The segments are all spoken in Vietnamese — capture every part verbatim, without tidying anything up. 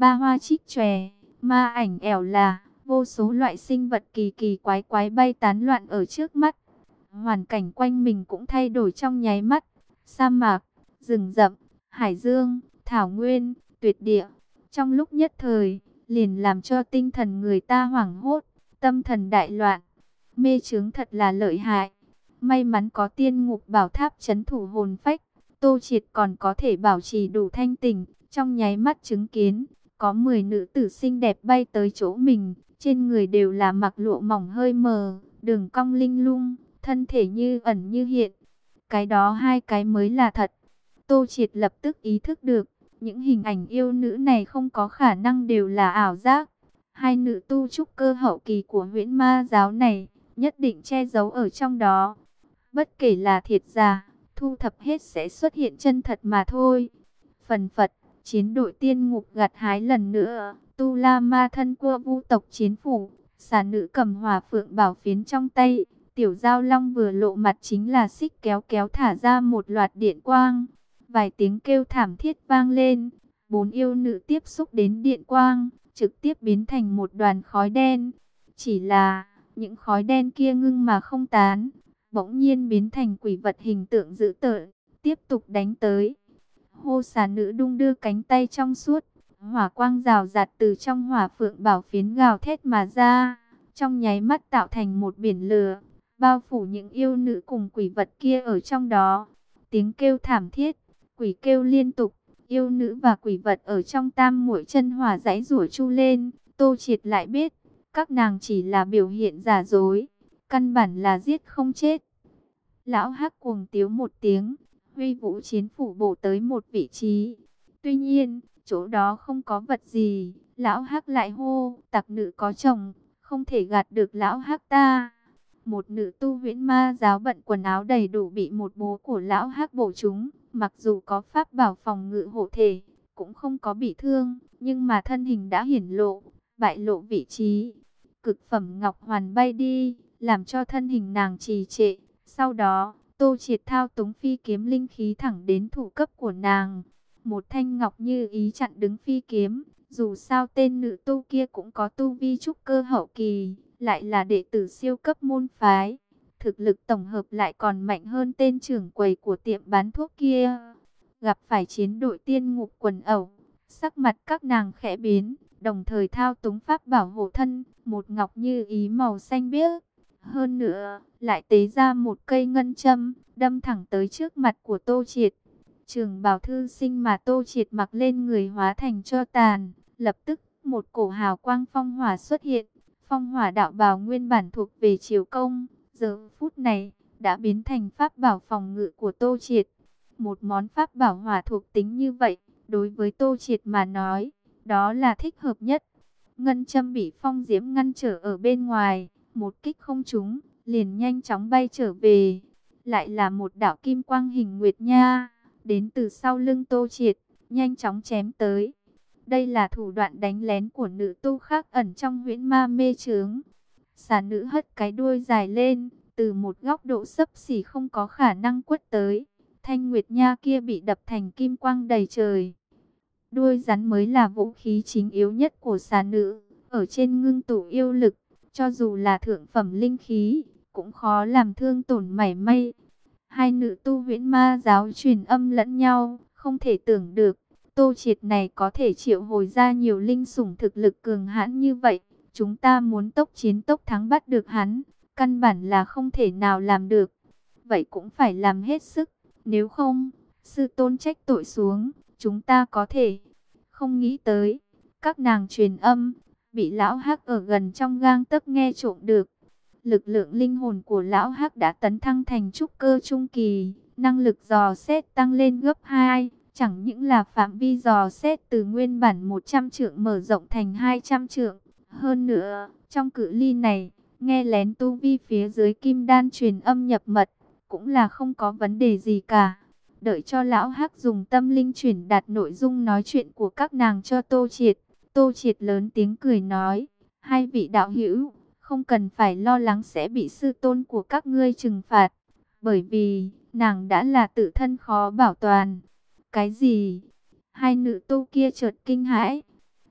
ba hoa trích chòe, ma ảnh ẻo là, vô số loại sinh vật kỳ kỳ quái quái bay tán loạn ở trước mắt. Hoàn cảnh quanh mình cũng thay đổi trong nháy mắt. Sa mạc, rừng rậm, hải dương, thảo nguyên, tuyệt địa. Trong lúc nhất thời, liền làm cho tinh thần người ta hoảng hốt, tâm thần đại loạn. Mê chướng thật là lợi hại. May mắn có tiên ngục bảo tháp trấn thủ hồn phách, Tô Triệt còn có thể bảo trì đủ thanh tỉnh. Trong nháy mắt chứng kiến, có mười nữ tử xinh đẹp bay tới chỗ mình, trên người đều là mặc lụa mỏng hơi mờ, đường cong linh lung, thân thể như ẩn như hiện. Cái đó hai cái mới là thật. Tô Triệt lập tức ý thức được, những hình ảnh yêu nữ này không có khả năng đều là ảo giác. Hai nữ tu trúc cơ hậu kỳ của Huyễn Ma giáo này, nhất định che giấu ở trong đó. Bất kể là thiệt giả, thu thập hết sẽ xuất hiện chân thật mà thôi. Phần phật, chiến đội tiên ngục gặt hái lần nữa, Tu La Ma thân cua vu tộc chiến phủ, xà nữ cầm hỏa phượng bảo phiến trong tay. Tiểu Giao Long vừa lộ mặt chính là xích kéo kéo thả ra một loạt điện quang. Vài tiếng kêu thảm thiết vang lên, bốn yêu nữ tiếp xúc đến điện quang, trực tiếp biến thành một đoàn khói đen. Chỉ là, những khói đen kia ngưng mà không tán, bỗng nhiên biến thành quỷ vật hình tượng dữ tợn, tiếp tục đánh tới. Hô xà nữ đung đưa cánh tay trong suốt, hỏa quang rào rạt từ trong hỏa phượng bảo phiến gào thét mà ra, trong nháy mắt tạo thành một biển lửa, bao phủ những yêu nữ cùng quỷ vật kia ở trong đó. Tiếng kêu thảm thiết, quỷ kêu liên tục, yêu nữ và quỷ vật ở trong tam muội chân hỏa giãy giụa chu lên. Tô Triệt lại biết, các nàng chỉ là biểu hiện giả dối, căn bản là giết không chết. Lão Hắc cuồng tiếu một tiếng, huy vũ chiến phủ bổ tới một vị trí. Tuy nhiên, chỗ đó không có vật gì. Lão Hắc lại hô, tặc nữ có chồng, không thể gạt được Lão Hắc ta. Một nữ tu Huyễn Ma giáo bận quần áo đầy đủ bị một búa của Lão Hắc bổ trúng. Mặc dù có pháp bảo phòng ngự hộ thể, cũng không có bị thương, nhưng mà thân hình đã hiển lộ, bại lộ vị trí. Cực phẩm ngọc hoàn bay đi, làm cho thân hình nàng trì trệ. Sau đó, Tô Triệt thao túng phi kiếm linh khí thẳng đến thủ cấp của nàng. Một thanh ngọc như ý chặn đứng phi kiếm. Dù sao tên nữ tu kia cũng có tu vi trúc cơ hậu kỳ, lại là đệ tử siêu cấp môn phái. Thực lực tổng hợp lại còn mạnh hơn tên trưởng quầy của tiệm bán thuốc kia. Gặp phải chiến đội tiên ngục quần ẩu, sắc mặt các nàng khẽ biến, đồng thời thao túng pháp bảo hộ thân, một ngọc như ý màu xanh biếc. Hơn nữa, lại tế ra một cây ngân châm, đâm thẳng tới trước mặt của Tô Triệt. Trường bào thư sinh mà Tô Triệt mặc lên người hóa thành tro tàn, lập tức một cổ hào quang phong hỏa xuất hiện. Phong hỏa đạo bào nguyên bản thuộc về Triều Công, giờ phút này đã biến thành pháp bảo phòng ngự của Tô Triệt. Một món pháp bảo hỏa thuộc tính như vậy, đối với Tô Triệt mà nói, đó là thích hợp nhất. Ngân châm bị phong diễm ngăn trở ở bên ngoài, một kích không trúng, liền nhanh chóng bay trở về. Lại là một đạo kim quang hình nguyệt nha, đến từ sau lưng Tô Triệt, nhanh chóng chém tới. Đây là thủ đoạn đánh lén của nữ tu khác ẩn trong huyễn ma mê chướng. Xà nữ hất cái đuôi dài lên, từ một góc độ xấp xỉ không có khả năng quất tới. Thanh nguyệt nha kia bị đập thành kim quang đầy trời. Đuôi rắn mới là vũ khí chính yếu nhất của xà nữ, ở trên ngưng tụ yêu lực. Cho dù là thượng phẩm linh khí, cũng khó làm thương tổn mảy may. Hai nữ tu Huyễn Ma giáo truyền âm lẫn nhau, không thể tưởng được, Tô Triệt này có thể triệu hồi ra nhiều linh sủng thực lực cường hãn như vậy. Chúng ta muốn tốc chiến tốc thắng bắt được hắn, căn bản là không thể nào làm được. Vậy cũng phải làm hết sức, nếu không, sư tôn trách tội xuống, chúng ta có thể. Không nghĩ tới, các nàng truyền âm, bị lão Hắc ở gần trong gang tấc nghe trộm được. Lực lượng linh hồn của lão Hắc đã tấn thăng thành trúc cơ trung kỳ, năng lực dò xét tăng lên gấp hai, chẳng những là phạm vi dò xét từ nguyên bản một trăm trượng mở rộng thành hai trăm trượng. Hơn nữa, trong cự ly này, nghe lén tu vi phía dưới kim đan truyền âm nhập mật, cũng là không có vấn đề gì cả. Đợi cho lão Hắc dùng tâm linh truyền đạt nội dung nói chuyện của các nàng cho Tô Triệt. Tô Triệt lớn tiếng cười nói, hai vị đạo hữu, không cần phải lo lắng sẽ bị sư tôn của các ngươi trừng phạt, bởi vì nàng đã là tự thân khó bảo toàn. Cái gì? Hai nữ tu kia chợt kinh hãi.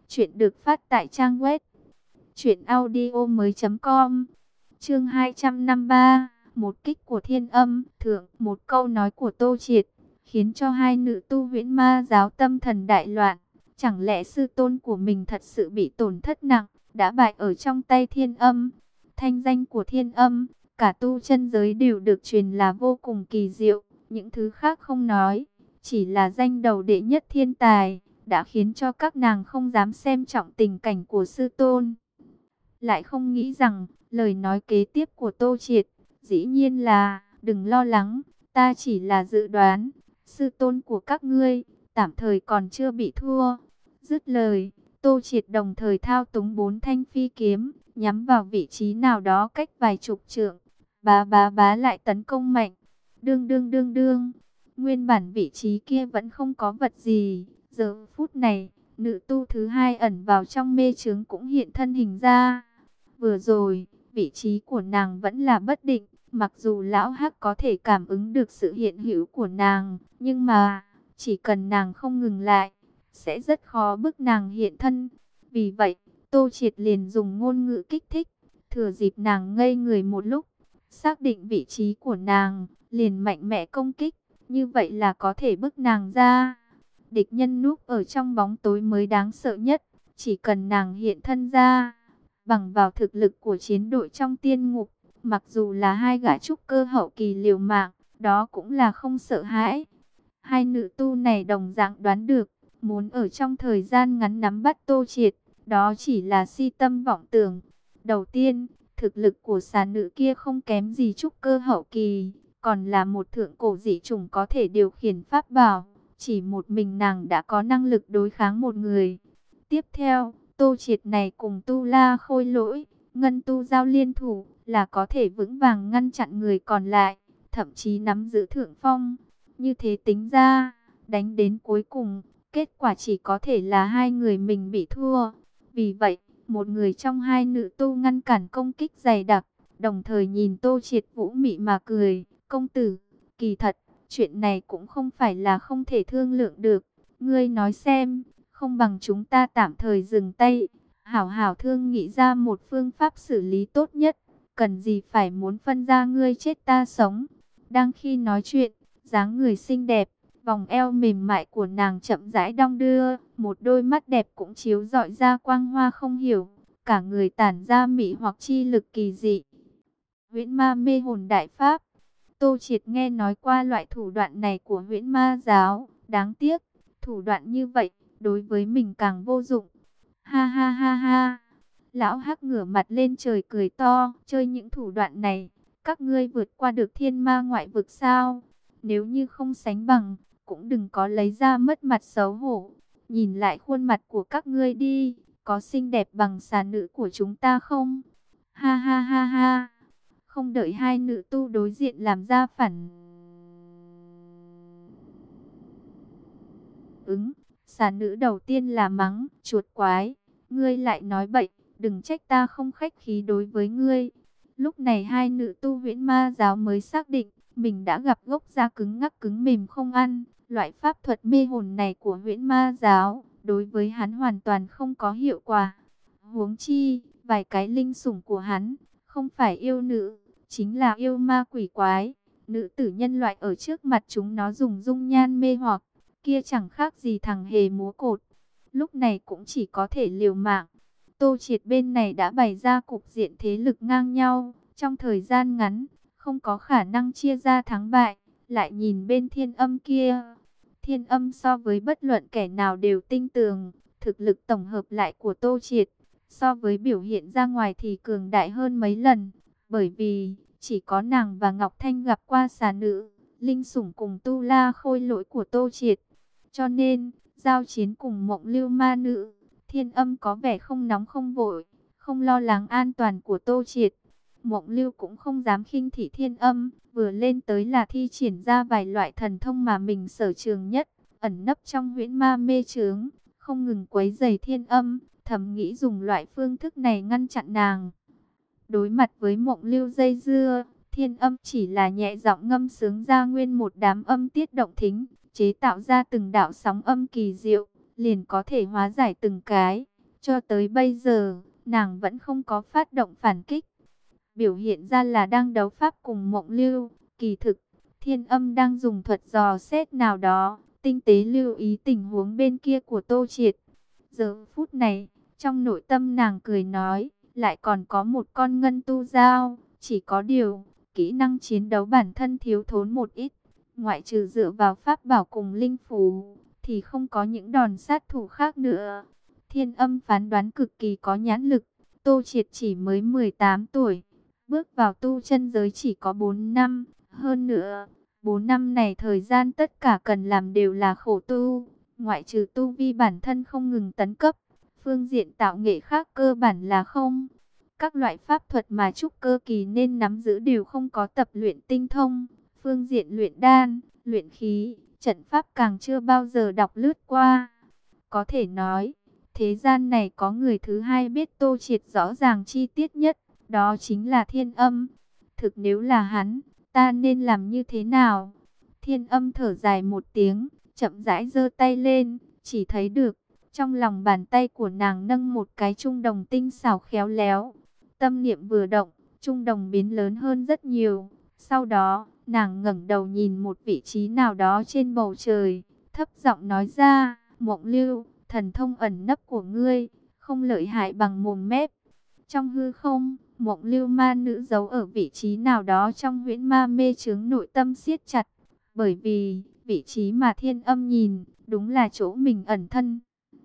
Chuyện được phát tại trang web truyện audio mới chấm com. Chương hai trăm năm mươi ba, một kích của Thiên Âm Thượng. Một câu nói của Tô Triệt khiến cho hai nữ tu Huyễn Ma giáo tâm thần đại loạn. Chẳng lẽ sư tôn của mình thật sự bị tổn thất nặng, đã bại ở trong tay Thiên Âm? Thanh danh của Thiên Âm, cả tu chân giới đều được truyền là vô cùng kỳ diệu. Những thứ khác không nói, chỉ là danh đầu đệ nhất thiên tài đã khiến cho các nàng không dám xem trọng tình cảnh của sư tôn. Lại không nghĩ rằng lời nói kế tiếp của Tô Triệt dĩ nhiên là: đừng lo lắng, ta chỉ là dự đoán, sư tôn của các ngươi tạm thời còn chưa bị thua. Dứt lời, Tô Triệt đồng thời thao túng bốn thanh phi kiếm, nhắm vào vị trí nào đó cách vài chục trượng, bá bá bá lại tấn công mạnh. Đương đương đương đương, nguyên bản vị trí kia vẫn không có vật gì, giờ phút này, nữ tu thứ hai ẩn vào trong mê chướng cũng hiện thân hình ra. Vừa rồi, vị trí của nàng vẫn là bất định, mặc dù lão hắc có thể cảm ứng được sự hiện hữu của nàng, nhưng mà, chỉ cần nàng không ngừng lại, sẽ rất khó bức nàng hiện thân. Vì vậy, Tô Triệt liền dùng ngôn ngữ kích thích, thừa dịp nàng ngây người một lúc, xác định vị trí của nàng, liền mạnh mẽ công kích, như vậy là có thể bức nàng ra. Địch nhân núp ở trong bóng tối mới đáng sợ nhất, chỉ cần nàng hiện thân ra, bằng vào thực lực của chiến đội trong tiên ngục, mặc dù là hai gã trúc cơ hậu kỳ liều mạng, đó cũng là không sợ hãi. Hai nữ tu này đồng dạng đoán được, muốn ở trong thời gian ngắn nắm bắt Tô Triệt, đó chỉ là si tâm vọng tưởng. Đầu tiên, thực lực của xà nữ kia không kém gì trúc cơ hậu kỳ, còn là một thượng cổ dị chủng có thể điều khiển pháp bảo. Chỉ một mình nàng đã có năng lực đối kháng một người. Tiếp theo, Tô Triệt này cùng Tu La Khôi Lỗi, Ngân Tu Giao liên thủ là có thể vững vàng ngăn chặn người còn lại, thậm chí nắm giữ thượng phong. Như thế tính ra, đánh đến cuối cùng, kết quả chỉ có thể là hai người mình bị thua. Vì vậy, một người trong hai nữ tu ngăn cản công kích dày đặc, đồng thời nhìn Tô Triệt vũ mị mà cười. Công tử, kỳ thật, chuyện này cũng không phải là không thể thương lượng được. Ngươi nói xem, không bằng chúng ta tạm thời dừng tay, hảo hảo thương nghĩ ra một phương pháp xử lý tốt nhất. Cần gì phải muốn phân ra ngươi chết ta sống. Đang khi nói chuyện, dáng người xinh đẹp, vòng eo mềm mại của nàng chậm rãi đong đưa, một đôi mắt đẹp cũng chiếu rọi ra quang hoa không hiểu, cả người tản ra mị hoặc chi lực kỳ dị. Huyễn Ma mê hồn đại pháp. Tô Triệt nghe nói qua loại thủ đoạn này của Huyễn Ma giáo, đáng tiếc, thủ đoạn như vậy, đối với mình càng vô dụng. Ha ha ha ha, lão hắc ngửa mặt lên trời cười to, chơi những thủ đoạn này, các ngươi vượt qua được thiên ma ngoại vực sao? Nếu như không sánh bằng, cũng đừng có lấy ra mất mặt xấu hổ. Nhìn lại khuôn mặt của các ngươi đi, có xinh đẹp bằng xà nữ của chúng ta không? Ha ha ha ha. Không đợi hai nữ tu đối diện làm ra phản ứng, xà nữ đầu tiên là mắng: chuột quái, ngươi lại nói bậy, đừng trách ta không khách khí đối với ngươi. Lúc này hai nữ tu Huyễn Ma giáo mới xác định mình đã gặp gốc da cứng ngắc cứng mềm không ăn. Loại pháp thuật mê hồn này của Huyễn Ma giáo đối với hắn hoàn toàn không có hiệu quả. Huống chi, vài cái linh sủng của hắn không phải yêu nữ, chính là yêu ma quỷ quái. Nữ tử nhân loại ở trước mặt chúng nó dùng dung nhan mê hoặc, kia chẳng khác gì thằng hề múa cột. Lúc này cũng chỉ có thể liều mạng. Tô Triệt bên này đã bày ra cục diện thế lực ngang nhau, trong thời gian ngắn, không có khả năng chia ra thắng bại. Lại nhìn bên Thiên Âm kia, Thiên Âm so với bất luận kẻ nào đều tinh tường, thực lực tổng hợp lại của Tô Triệt, so với biểu hiện ra ngoài thì cường đại hơn mấy lần. Bởi vì, chỉ có nàng và Ngọc Thanh gặp qua xà nữ, linh sủng cùng Tu La Khôi Lỗi của Tô Triệt. Cho nên, giao chiến cùng Mộng Lưu ma nữ, Thiên Âm có vẻ không nóng không vội, không lo lắng an toàn của Tô Triệt. Mộng Lưu cũng không dám khinh thị Thiên Âm, vừa lên tới là thi triển ra vài loại thần thông mà mình sở trường nhất, ẩn nấp trong huyễn ma mê chướng, không ngừng quấy rầy Thiên Âm, thầm nghĩ dùng loại phương thức này ngăn chặn nàng. Đối mặt với Mộng Lưu dây dưa, Thiên Âm chỉ là nhẹ giọng ngâm sướng ra nguyên một đám âm tiết động thính, chế tạo ra từng đạo sóng âm kỳ diệu, liền có thể hóa giải từng cái. Cho tới bây giờ, nàng vẫn không có phát động phản kích. Biểu hiện ra là đang đấu pháp cùng Mộng Lưu. Kỳ thực, Thiên Âm đang dùng thuật dò xét nào đó, tinh tế lưu ý tình huống bên kia của Tô Triệt. Giờ phút này, trong nội tâm nàng cười nói, lại còn có một con ngân tu dao, chỉ có điều, kỹ năng chiến đấu bản thân thiếu thốn một ít. Ngoại trừ dựa vào pháp bảo cùng linh phù, thì không có những đòn sát thủ khác nữa. Thiên Âm phán đoán cực kỳ có nhãn lực. Tô Triệt chỉ mới mười tám tuổi, bước vào tu chân giới chỉ có bốn năm. Hơn nữa, bốn năm này thời gian tất cả cần làm đều là khổ tu. Ngoại trừ tu vi bản thân không ngừng tấn cấp, phương diện tạo nghệ khác cơ bản là không. Các loại pháp thuật mà trúc cơ kỳ nên nắm giữ đều không có tập luyện tinh thông. Phương diện luyện đan, luyện khí, trận pháp càng chưa bao giờ đọc lướt qua. Có thể nói, thế gian này có người thứ hai biết Tô Triệt rõ ràng chi tiết nhất, đó chính là Thiên Âm. Thực nếu là hắn, ta nên làm như thế nào? Thiên Âm thở dài một tiếng, chậm rãi giơ tay lên, chỉ thấy được, trong lòng bàn tay của nàng nâng một cái trung đồng tinh xảo khéo léo. Tâm niệm vừa động, trung đồng biến lớn hơn rất nhiều. Sau đó, nàng ngẩng đầu nhìn một vị trí nào đó trên bầu trời, thấp giọng nói ra, Mộng Lưu, thần thông ẩn nấp của ngươi, không lợi hại bằng mồm mép. Trong hư không, Mộng Lưu ma nữ giấu ở vị trí nào đó trong huyễn ma mê chướng nội tâm siết chặt. Bởi vì, vị trí mà Thiên Âm nhìn, đúng là chỗ mình ẩn thân.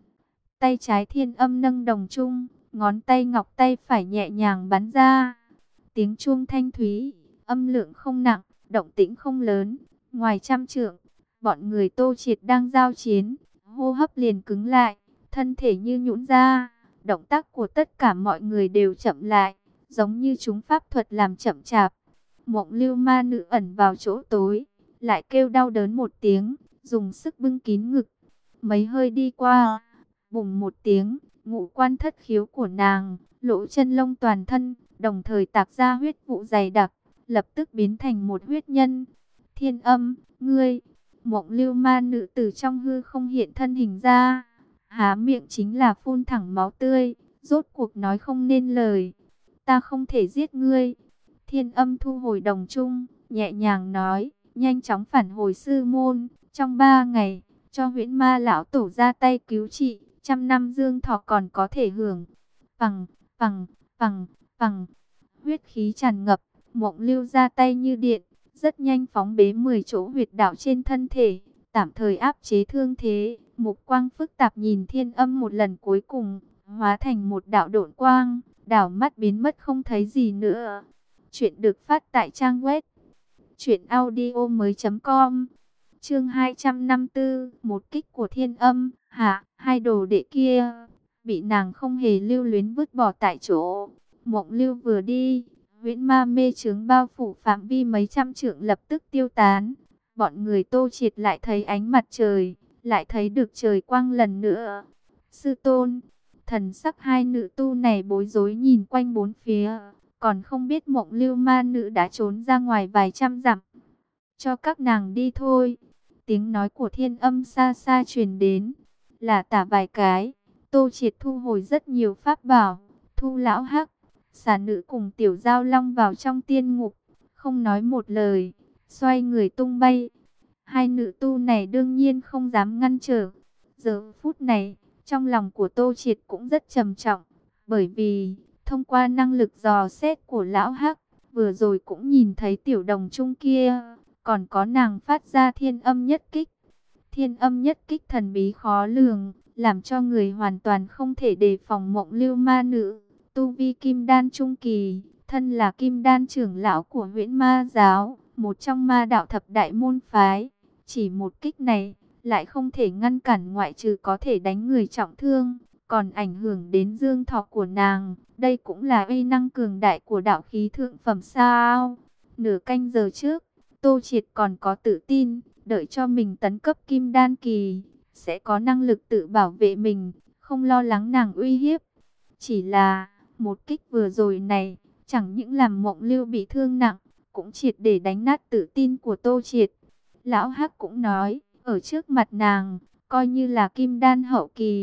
Tay trái Thiên Âm nâng đồng trung, ngón tay ngọc tay phải nhẹ nhàng bắn ra. Tiếng chuông thanh thúy, âm lượng không nặng, động tĩnh không lớn. Ngoài trăm trượng, bọn người Tô Triệt đang giao chiến, hô hấp liền cứng lại, thân thể như nhũn ra. Động tác của tất cả mọi người đều chậm lại, giống như chúng pháp thuật làm chậm chạp. Mộng Lưu ma nữ ẩn vào chỗ tối, lại kêu đau đớn một tiếng, dùng sức bưng kín ngực. Mấy hơi đi qua, bùng một tiếng, ngũ quan thất khiếu của nàng, lỗ chân lông toàn thân, đồng thời tạc ra huyết vụ dày đặc, lập tức biến thành một huyết nhân. Thiên Âm, ngươi! Mộng Lưu ma nữ từ trong hư không hiện thân hình ra, há miệng chính là phun thẳng máu tươi, rốt cuộc nói không nên lời. Ta không thể giết ngươi. Thiên Âm thu hồi đồng trung, nhẹ nhàng nói, nhanh chóng phản hồi sư môn, trong ba ngày, cho huyễn ma lão tổ ra tay cứu trị, trăm năm dương thọ còn có thể hưởng. Phằng, phằng, phằng, phằng, huyết khí tràn ngập, Mộng Lưu ra tay như điện, rất nhanh phóng bế mười chỗ huyệt đạo trên thân thể, tạm thời áp chế thương thế. Mục quang phức tạp nhìn Thiên Âm một lần cuối cùng, hóa thành một đạo độn quang, đảo mắt biến mất không thấy gì nữa. Chuyện được phát tại trang web truyện audio mới.com. Chương hai trăm năm mươi tư, một kích của Thiên Âm. Hạ, hai đồ đệ kia bị nàng không hề lưu luyến vứt bỏ tại chỗ. Mộng Lưu vừa đi, huyễn ma mê chướng bao phủ phạm vi mấy trăm trượng lập tức tiêu tán. Bọn người Tô Triệt lại thấy ánh mặt trời, lại thấy được trời quang lần nữa. Sư tôn, thần sắc hai nữ tu này bối rối nhìn quanh bốn phía, còn không biết Mộng Lưu ma nữ đã trốn ra ngoài vài trăm dặm. Cho các nàng đi thôi. Tiếng nói của Thiên Âm xa xa truyền đến, là tả vài cái. Tô Triệt thu hồi rất nhiều pháp bảo, thu lão hắc, xà nữ cùng tiểu giao long vào trong tiên ngục, không nói một lời, xoay người tung bay. Hai nữ tu này đương nhiên không dám ngăn trở. Giờ phút này, trong lòng của Tô Triệt cũng rất trầm trọng, bởi vì thông qua năng lực dò xét của lão hắc, vừa rồi cũng nhìn thấy tiểu đồng trung kia, còn có nàng phát ra thiên âm nhất kích. Thiên âm nhất kích thần bí khó lường, làm cho người hoàn toàn không thể đề phòng. Mộng Lưu ma nữ, tu vi kim đan trung kỳ, thân là kim đan trưởng lão của huyễn ma giáo, một trong ma đạo thập đại môn phái. Chỉ một kích này, lại không thể ngăn cản, ngoại trừ có thể đánh người trọng thương, còn ảnh hưởng đến dương thọ của nàng. Đây cũng là uy năng cường đại của đạo khí thượng phẩm sao. Nửa canh giờ trước, Tô Triệt còn có tự tin, đợi cho mình tấn cấp kim đan kỳ, sẽ có năng lực tự bảo vệ mình, không lo lắng nàng uy hiếp. Chỉ là, một kích vừa rồi này, chẳng những làm Mộng Lưu bị thương nặng, cũng triệt để đánh nát tự tin của Tô Triệt. Lão Hắc cũng nói, ở trước mặt nàng, coi như là kim đan hậu kỳ,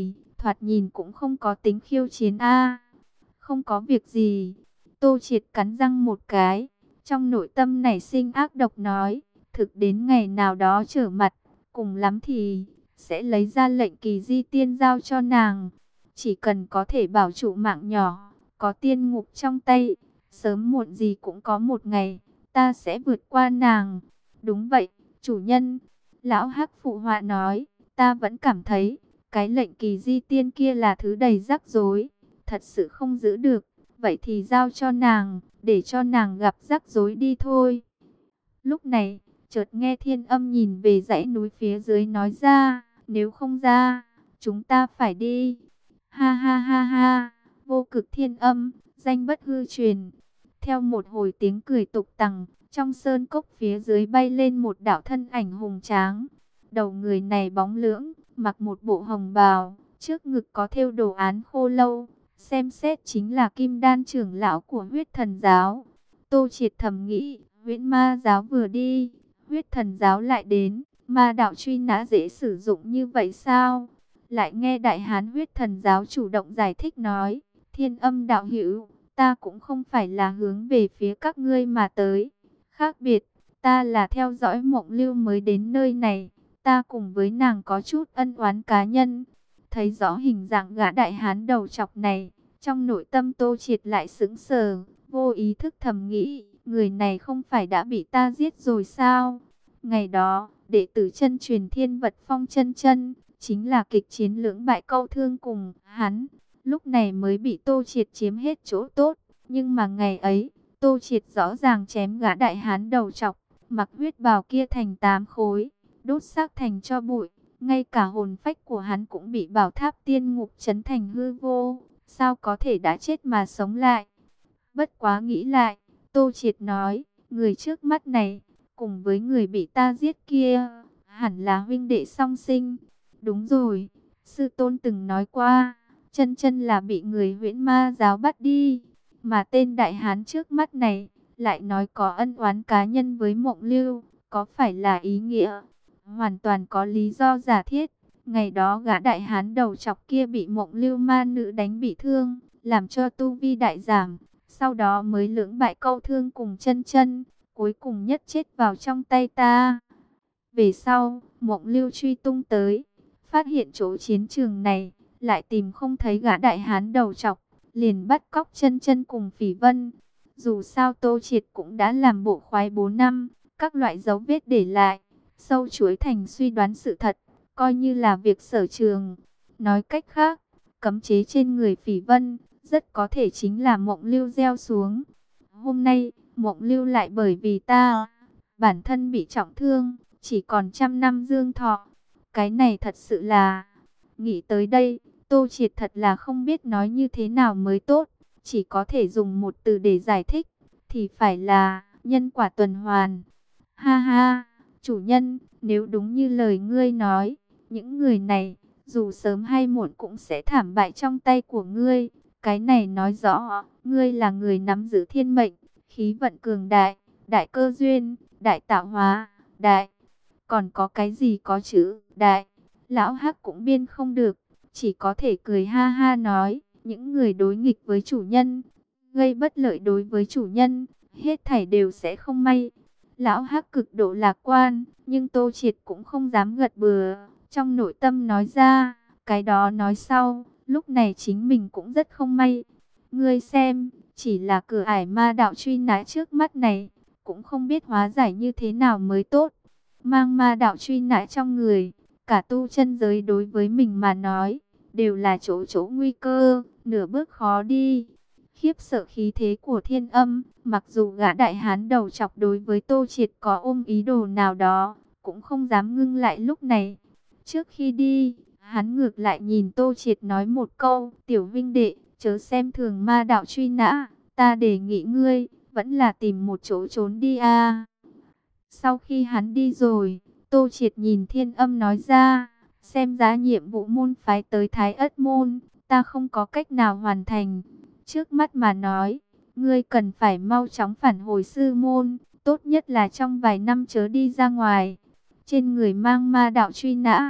thoạt nhìn cũng không có tính khiêu chiến a. Không có việc gì. Tô Triệt cắn răng một cái, trong nội tâm nảy sinh ác độc nói, thực đến ngày nào đó trở mặt, cùng lắm thì sẽ lấy ra lệnh kỳ di tiên giao cho nàng. Chỉ cần có thể bảo trụ mạng nhỏ, có tiên ngục trong tay, sớm muộn gì cũng có một ngày, ta sẽ vượt qua nàng. Đúng vậy, chủ nhân. Lão Hắc phụ họa nói, ta vẫn cảm thấy, cái lệnh kỳ di tiên kia là thứ đầy rắc rối, thật sự không giữ được. Vậy thì giao cho nàng, để cho nàng gặp rắc rối đi thôi. Lúc này, chợt nghe Thiên Âm nhìn về dãy núi phía dưới nói ra, nếu không ra, chúng ta phải đi. Ha ha ha ha, vô cực Thiên Âm, danh bất hư truyền. Theo một hồi tiếng cười tục tằng, trong sơn cốc phía dưới bay lên một đạo thân ảnh hùng tráng. Đầu người này bóng lưỡng, mặc một bộ hồng bào, trước ngực có thêu đồ án khô lâu. Xem xét chính là Kim Đan trưởng lão của Huyết Thần giáo. Tô Triệt thầm nghĩ, Huyễn Ma giáo vừa đi, Huyết Thần giáo lại đến, ma đạo truy nã dễ sử dụng như vậy sao? Lại nghe Đại Hán Huyết Thần giáo chủ động giải thích nói, Thiên Âm đạo hữu, ta cũng không phải là hướng về phía các ngươi mà tới. Khác biệt, ta là theo dõi Mộng Lưu mới đến nơi này, ta cùng với nàng có chút ân oán cá nhân. Thấy rõ hình dạng gã đại hán đầu chọc này, trong nội tâm Tô Triệt lại sững sờ, vô ý thức thầm nghĩ, người này không phải đã bị ta giết rồi sao? Ngày đó, đệ tử chân truyền Thiên Vật Phong chân chân, chính là kịch chiến lưỡng bại câu thương cùng hắn, lúc này mới bị Tô Triệt chiếm hết chỗ tốt. Nhưng mà ngày ấy, Tô Triệt rõ ràng chém gã đại hán đầu chọc, mặc huyết bào kia thành tám khối, đốt xác thành cho bụi. Ngay cả hồn phách của hắn cũng bị bảo tháp tiên ngục chấn thành hư vô, sao có thể đã chết mà sống lại? Bất quá nghĩ lại, Tô Triệt nói, người trước mắt này, cùng với người bị ta giết kia, hẳn là huynh đệ song sinh. Đúng rồi, sư tôn từng nói qua, chân chân là bị người Huyễn Ma giáo bắt đi, mà tên đại hán trước mắt này, lại nói có ân oán cá nhân với Mộng Lưu, có phải là ý nghĩa? Hoàn toàn có lý do giả thiết. Ngày đó gã đại hán đầu chọc kia bị Mộng Lưu ma nữ đánh bị thương, làm cho tu vi đại giảm. Sau đó mới lưỡng bại câu thương cùng chân chân, cuối cùng nhất chết vào trong tay ta. Về sau, Mộng Lưu truy tung tới, phát hiện chỗ chiến trường này, lại tìm không thấy gã đại hán đầu chọc, liền bắt cóc chân chân cùng Phỉ Vân. Dù sao Tô Triệt cũng đã làm bộ khoái bốn năm, các loại dấu vết để lại, sâu chuối thành suy đoán sự thật, coi như là việc sở trường. Nói cách khác, cấm chế trên người Phỉ Vân, rất có thể chính là Mộng Lưu gieo xuống. Hôm nay, Mộng Lưu lại bởi vì ta, bản thân bị trọng thương, chỉ còn trăm năm dương thọ. Cái này thật sự là... Nghĩ tới đây, Tô Triệt thật là không biết nói như thế nào mới tốt. Chỉ có thể dùng một từ để giải thích, thì phải là nhân quả tuần hoàn. Ha ha, chủ nhân, nếu đúng như lời ngươi nói, những người này, dù sớm hay muộn cũng sẽ thảm bại trong tay của ngươi. Cái này nói rõ, ngươi là người nắm giữ thiên mệnh, khí vận cường đại, đại cơ duyên, đại tạo hóa, đại. Còn có cái gì có chữ đại? Lão Hắc cũng biên không được, chỉ có thể cười ha ha nói, những người đối nghịch với chủ nhân, gây bất lợi đối với chủ nhân, hết thảy đều sẽ không may. Lão Hắc cực độ lạc quan, nhưng Tô Triệt cũng không dám gật bừa, trong nội tâm nói ra, cái đó nói sau, lúc này chính mình cũng rất không may. Ngươi xem, chỉ là cửa ải ma đạo truy nã trước mắt này, cũng không biết hóa giải như thế nào mới tốt. Mang ma đạo truy nã trong người, cả tu chân giới đối với mình mà nói, đều là chỗ chỗ nguy cơ, nửa bước khó đi. Khiếp sợ khí thế của Thiên Âm, mặc dù gã đại hán đầu chọc đối với Tô Triệt có ôm ý đồ nào đó, cũng không dám ngưng lại lúc này. Trước khi đi, hắn ngược lại nhìn Tô Triệt nói một câu, tiểu vinh đệ, chớ xem thường ma đạo truy nã, ta đề nghị ngươi, vẫn là tìm một chỗ trốn đi a. Sau khi hắn đi rồi, Tô Triệt nhìn Thiên Âm nói ra, xem giá nhiệm vụ môn phái tới Thái Ất môn, ta không có cách nào hoàn thành. Trước mắt mà nói, ngươi cần phải mau chóng phản hồi sư môn, tốt nhất là trong vài năm chớ đi ra ngoài. Trên người mang ma đạo truy nã,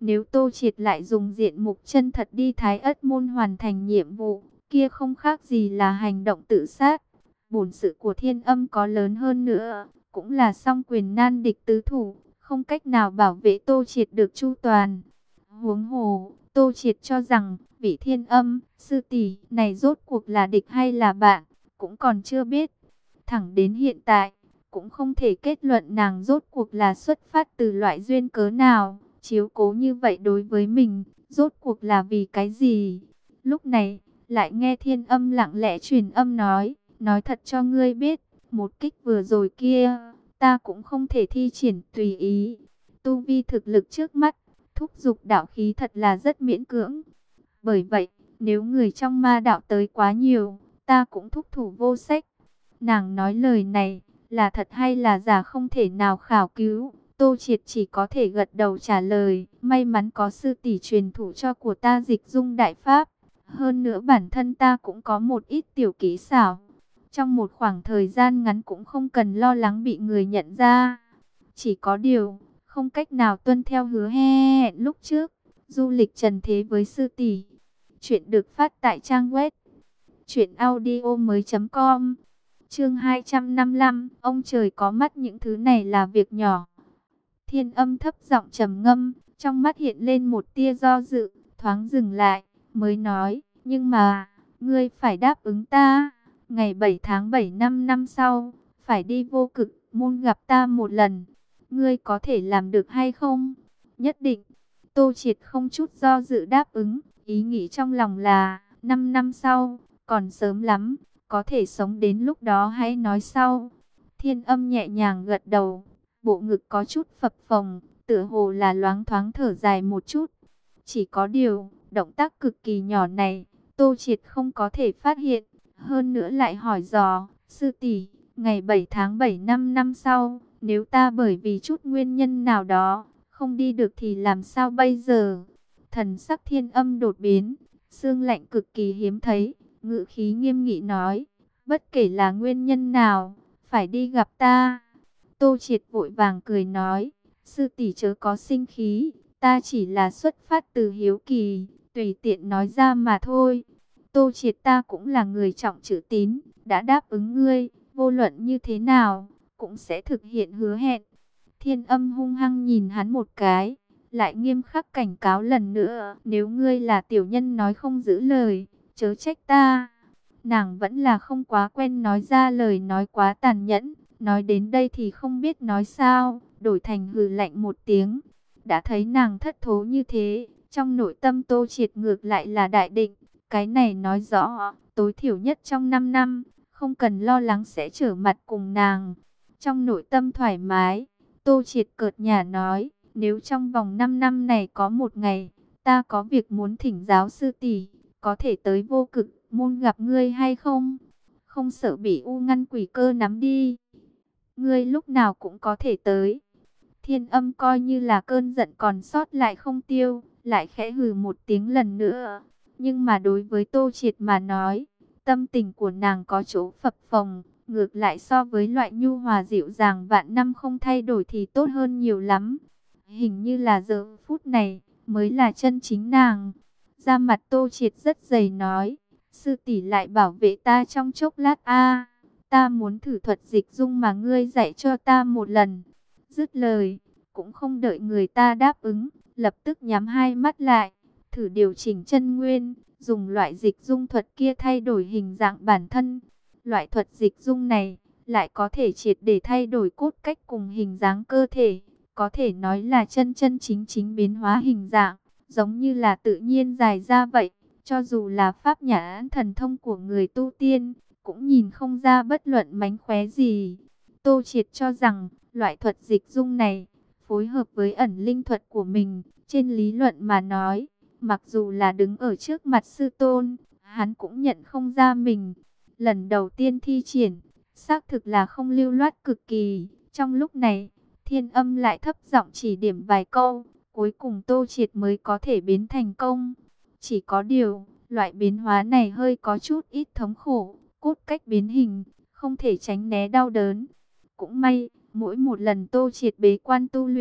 Nếu Tô Triệt lại dùng diện mục chân thật đi Thái Ất Môn hoàn thành nhiệm vụ, kia không khác gì là hành động tự sát. Bổn sự của Thiên Âm có lớn hơn nữa, cũng là song quyền nan địch tứ thủ, không cách nào bảo vệ Tô Triệt được chu toàn. Huống hồ, Tô Triệt cho rằng, vị Thiên Âm, sư tỷ này rốt cuộc là địch hay là bạn, cũng còn chưa biết. Thẳng đến hiện tại, cũng không thể kết luận nàng rốt cuộc là xuất phát từ loại duyên cớ nào, chiếu cố như vậy đối với mình, rốt cuộc là vì cái gì. Lúc này, lại nghe Thiên Âm lặng lẽ truyền âm nói, nói thật cho ngươi biết, một kích vừa rồi kia, ta cũng không thể thi triển tùy ý. Tu vi thực lực trước mắt, thúc giục đạo khí thật là rất miễn cưỡng. Bởi vậy, nếu người trong ma đạo tới quá nhiều, ta cũng thúc thủ vô sách. Nàng nói lời này, là thật hay là giả không thể nào khảo cứu. Tô Triệt chỉ có thể gật đầu trả lời, may mắn có sư tỷ truyền thụ cho của ta Dịch Dung Đại Pháp. Hơn nữa bản thân ta cũng có một ít tiểu kỹ xảo. Trong một khoảng thời gian ngắn cũng không cần lo lắng bị người nhận ra. Chỉ có điều, không cách nào tuân theo hứa hẹn lúc trước, du lịch trần thế với sư tỷ. Chuyện được phát tại trang web truyện audio mới chấm com. Chương hai trăm năm mươi lăm, ông trời có mắt, những thứ này là việc nhỏ. Thiên Âm thấp giọng trầm ngâm, trong mắt hiện lên một tia do dự, thoáng dừng lại, mới nói, nhưng mà, ngươi phải đáp ứng ta, ngày bảy tháng bảy năm năm sau, phải đi Vô Cực Môn gặp ta một lần, ngươi có thể làm được hay không? Nhất định. Tô Triệt không chút do dự đáp ứng, ý nghĩ trong lòng là, năm năm sau, còn sớm lắm, có thể sống đến lúc đó hãy nói sau. Thiên Âm nhẹ nhàng gật đầu, bộ ngực có chút phập phồng, tựa hồ là loáng thoáng thở dài một chút. Chỉ có điều, động tác cực kỳ nhỏ này, Tô Triệt không có thể phát hiện. Hơn nữa lại hỏi dò, sư tỷ, ngày bảy tháng bảy năm năm sau, nếu ta bởi vì chút nguyên nhân nào đó, không đi được thì làm sao bây giờ? Thần sắc Thiên Âm đột biến, xương lạnh cực kỳ hiếm thấy, ngữ khí nghiêm nghị nói, bất kể là nguyên nhân nào, phải đi gặp ta. Tô Triệt vội vàng cười nói, sư tỷ chớ có sinh khí, ta chỉ là xuất phát từ hiếu kỳ, tùy tiện nói ra mà thôi. Tô Triệt ta cũng là người trọng chữ tín, đã đáp ứng ngươi, vô luận như thế nào, cũng sẽ thực hiện hứa hẹn. Thiên Âm hung hăng nhìn hắn một cái, lại nghiêm khắc cảnh cáo lần nữa, nếu ngươi là tiểu nhân nói không giữ lời, chớ trách ta. Nàng vẫn là không quá quen nói ra lời nói quá tàn nhẫn, nói đến đây thì không biết nói sao, đổi thành hừ lạnh một tiếng. Đã thấy nàng thất thố như thế, trong nội tâm Tô Triệt ngược lại là đại định. Cái này nói rõ, tối thiểu nhất trong năm năm, không cần lo lắng sẽ trở mặt cùng nàng. Trong nội tâm thoải mái, Tô Triệt cợt nhả nói, nếu trong vòng năm năm này có một ngày, ta có việc muốn thỉnh giáo sư tỷ, có thể tới Vô Cực Môn gặp ngươi hay không? Không sợ bị u ngăn quỷ cơ nắm đi. Ngươi lúc nào cũng có thể tới. Thiên Âm coi như là cơn giận còn sót lại không tiêu, lại khẽ hừ một tiếng lần nữa. Nhưng mà đối với Tô Triệt mà nói, tâm tình của nàng có chỗ phập phồng, ngược lại so với loại nhu hòa dịu dàng vạn năm không thay đổi thì tốt hơn nhiều lắm. Hình như là giờ phút này, mới là chân chính nàng. Da mặt Tô Triệt rất dày nói, sư tỷ lại bảo vệ ta trong chốc lát a, ta muốn thử thuật dịch dung mà ngươi dạy cho ta một lần. Dứt lời, cũng không đợi người ta đáp ứng, lập tức nhắm hai mắt lại, thử điều chỉnh chân nguyên, dùng loại dịch dung thuật kia thay đổi hình dạng bản thân. Loại thuật dịch dung này lại có thể triệt để thay đổi cốt cách cùng hình dáng cơ thể, có thể nói là chân chân chính chính biến hóa hình dạng, giống như là tự nhiên dài ra vậy. Cho dù là pháp nhãn thần thông của người tu tiên, cũng nhìn không ra bất luận mánh khóe gì. Tô Triệt cho rằng, loại thuật dịch dung này, phối hợp với ẩn linh thuật của mình, trên lý luận mà nói, mặc dù là đứng ở trước mặt sư tôn, hắn cũng nhận không ra mình. Lần đầu tiên thi triển, xác thực là không lưu loát cực kỳ. Trong lúc này, Thiên Âm lại thấp giọng chỉ điểm vài câu, cuối cùng Tô Triệt mới có thể biến thành công. Chỉ có điều, loại biến hóa này hơi có chút ít thống khổ, cốt cách biến hình, không thể tránh né đau đớn. Cũng may, mỗi một lần Tô Triệt bế quan tu luyện,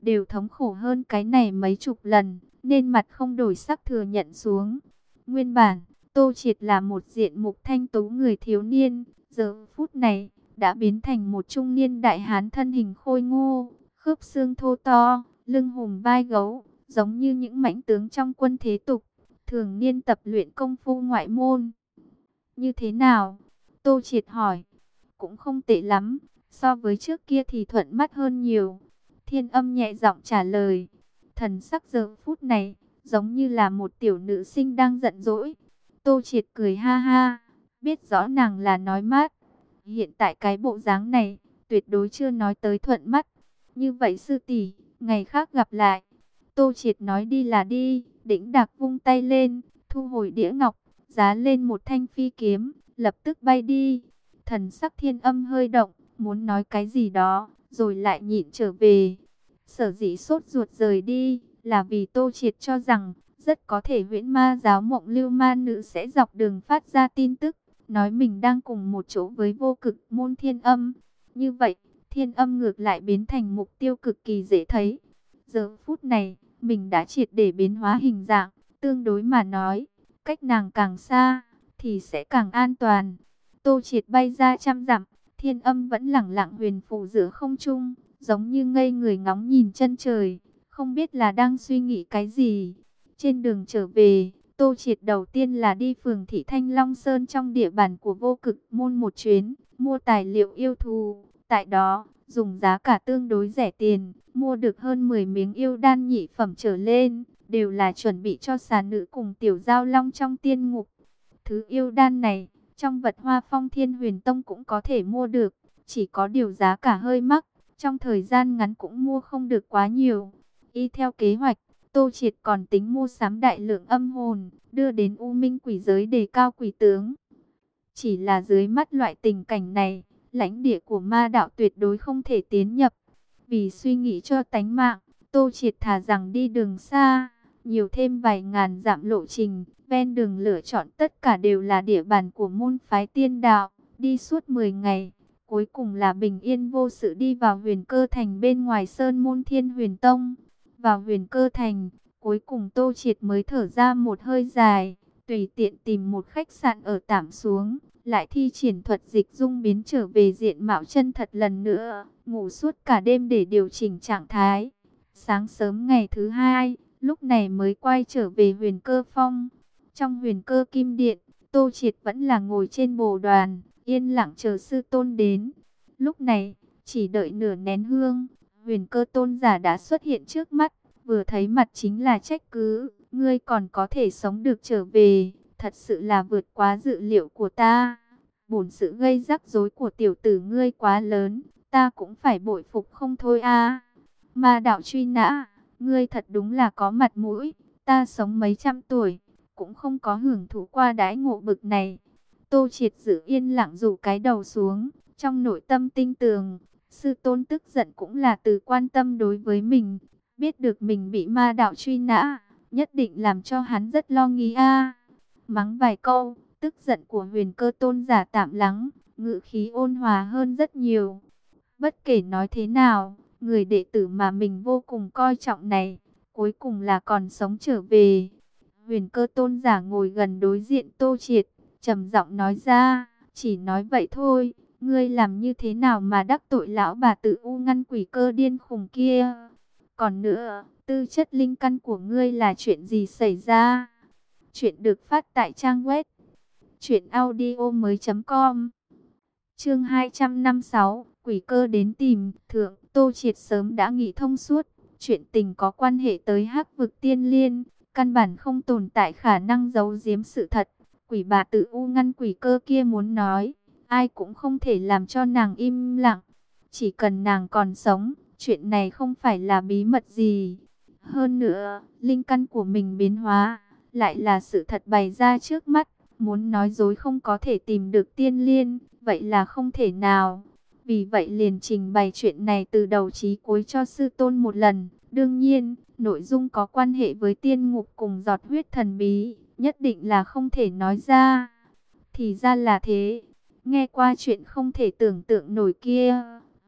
đều thống khổ hơn cái này mấy chục lần, nên mặt không đổi sắc thừa nhận xuống. Nguyên bản, Tô Triệt là một diện mục thanh tú người thiếu niên, giờ phút này đã biến thành một trung niên đại hán thân hình khôi ngô, khớp xương thô to, lưng hùm vai gấu, giống như những mãnh tướng trong quân thế tục, thường niên tập luyện công phu ngoại môn. Như thế nào? Tô Triệt hỏi. Cũng không tệ lắm, so với trước kia thì thuận mắt hơn nhiều. Thiên Âm nhẹ giọng trả lời. Thần sắc giờ phút này, giống như là một tiểu nữ sinh đang giận dỗi. Tô Triệt cười ha ha, biết rõ nàng là nói mát. Hiện tại cái bộ dáng này, tuyệt đối chưa nói tới thuận mắt. Như vậy sư tỷ, ngày khác gặp lại. Tô Triệt nói đi là đi, đĩnh đạc vung tay lên, thu hồi đĩa ngọc, giá lên một thanh phi kiếm, lập tức bay đi. Thần sắc Thiên Âm hơi động, muốn nói cái gì đó, rồi lại nhịn trở về. Sở dĩ sốt ruột rời đi, là vì Tô Triệt cho rằng, rất có thể Huyễn Ma giáo Mộng Lưu Ma Nữ sẽ dọc đường phát ra tin tức, nói mình đang cùng một chỗ với vô cực môn Thiên Âm. Như vậy, Thiên Âm ngược lại biến thành mục tiêu cực kỳ dễ thấy. Giờ phút này, mình đã triệt để biến hóa hình dạng, tương đối mà nói, cách nàng càng xa, thì sẽ càng an toàn. Tô Triệt bay ra trăm dặm, Thiên Âm vẫn lẳng lặng huyền phù giữa không trung, giống như ngây người ngóng nhìn chân trời, không biết là đang suy nghĩ cái gì. Trên đường trở về, Tô Triệt đầu tiên là đi phường thị Thanh Long Sơn trong địa bàn của vô cực môn một chuyến, mua tài liệu yêu thú. Tại đó, dùng giá cả tương đối rẻ tiền, mua được hơn mười miếng yêu đan nhị phẩm trở lên, đều là chuẩn bị cho xà nữ cùng tiểu giao long trong tiên ngục. Thứ yêu đan này, trong vật Hoa Phong Thiên Huyền Tông cũng có thể mua được, chỉ có điều giá cả hơi mắc, trong thời gian ngắn cũng mua không được quá nhiều. Y theo kế hoạch, Tô Triệt còn tính mua sắm đại lượng âm hồn, đưa đến U Minh quỷ giới đề cao quỷ tướng. Chỉ là dưới mắt loại tình cảnh này, lãnh địa của ma đạo tuyệt đối không thể tiến nhập. Vì suy nghĩ cho tánh mạng, Tô Triệt thà rằng đi đường xa, nhiều thêm vài ngàn dặm lộ trình, ven đường lựa chọn tất cả đều là địa bàn của môn phái tiên đạo, đi suốt mười ngày. Cuối cùng là bình yên vô sự đi vào Huyền Cơ Thành bên ngoài sơn môn Thiên Huyền Tông. Vào Huyền Cơ Thành, cuối cùng Tô Triệt mới thở ra một hơi dài, tùy tiện tìm một khách sạn ở tạm xuống, lại thi triển thuật dịch dung biến trở về diện mạo chân thật lần nữa, ngủ suốt cả đêm để điều chỉnh trạng thái. Sáng sớm ngày thứ hai, lúc này mới quay trở về Huyền Cơ Phong. Trong Huyền Cơ Kim Điện, Tô Triệt vẫn là ngồi trên bồ đoàn, yên lặng chờ sư tôn đến. Lúc này, chỉ đợi nửa nén hương, Huyền Cơ tôn giả đã xuất hiện trước mắt, vừa thấy mặt chính là trách cứ, ngươi còn có thể sống được trở về, thật sự là vượt quá dự liệu của ta. Bổn sự gây rắc rối của tiểu tử ngươi quá lớn, ta cũng phải bội phục không thôi a. Ma đạo truy nã, ngươi thật đúng là có mặt mũi, ta sống mấy trăm tuổi, cũng không có hưởng thụ qua đãi ngộ bực này. Tô Triệt giữ yên lặng rủ cái đầu xuống, trong nội tâm tinh tường, sư tôn tức giận cũng là từ quan tâm đối với mình, biết được mình bị ma đạo truy nã, nhất định làm cho hắn rất lo nghĩ a. Mắng vài câu, tức giận của Huyền Cơ tôn giả tạm lắng, ngữ khí ôn hòa hơn rất nhiều. Bất kể nói thế nào, người đệ tử mà mình vô cùng coi trọng này, cuối cùng là còn sống trở về. Huyền Cơ tôn giả ngồi gần đối diện Tô Triệt, trầm giọng nói ra, chỉ nói vậy thôi, ngươi làm như thế nào mà đắc tội lão bà tự u ngăn quỷ cơ điên khùng kia. Còn nữa, tư chất linh căn của ngươi là chuyện gì xảy ra? Chuyện được phát tại trang web truyện audio mới chấm com. Chương hai trăm năm mươi sáu, quỷ cơ đến tìm. Thượng, Tô Triệt sớm đã nghĩ thông suốt, chuyện tình có quan hệ tới Hắc vực Tiên Liên, căn bản không tồn tại khả năng giấu giếm sự thật. Quỷ bà tự u ngăn quỷ cơ kia muốn nói, ai cũng không thể làm cho nàng im lặng. Chỉ cần nàng còn sống, chuyện này không phải là bí mật gì. Hơn nữa, linh căn của mình biến hóa, lại là sự thật bày ra trước mắt. Muốn nói dối không có thể tìm được Tiên Liên, vậy là không thể nào. Vì vậy liền trình bày chuyện này từ đầu chí cuối cho sư tôn một lần. Đương nhiên, nội dung có quan hệ với tiên ngục cùng giọt huyết thần bí, nhất định là không thể nói ra. Thì ra là thế. Nghe qua chuyện không thể tưởng tượng nổi kia,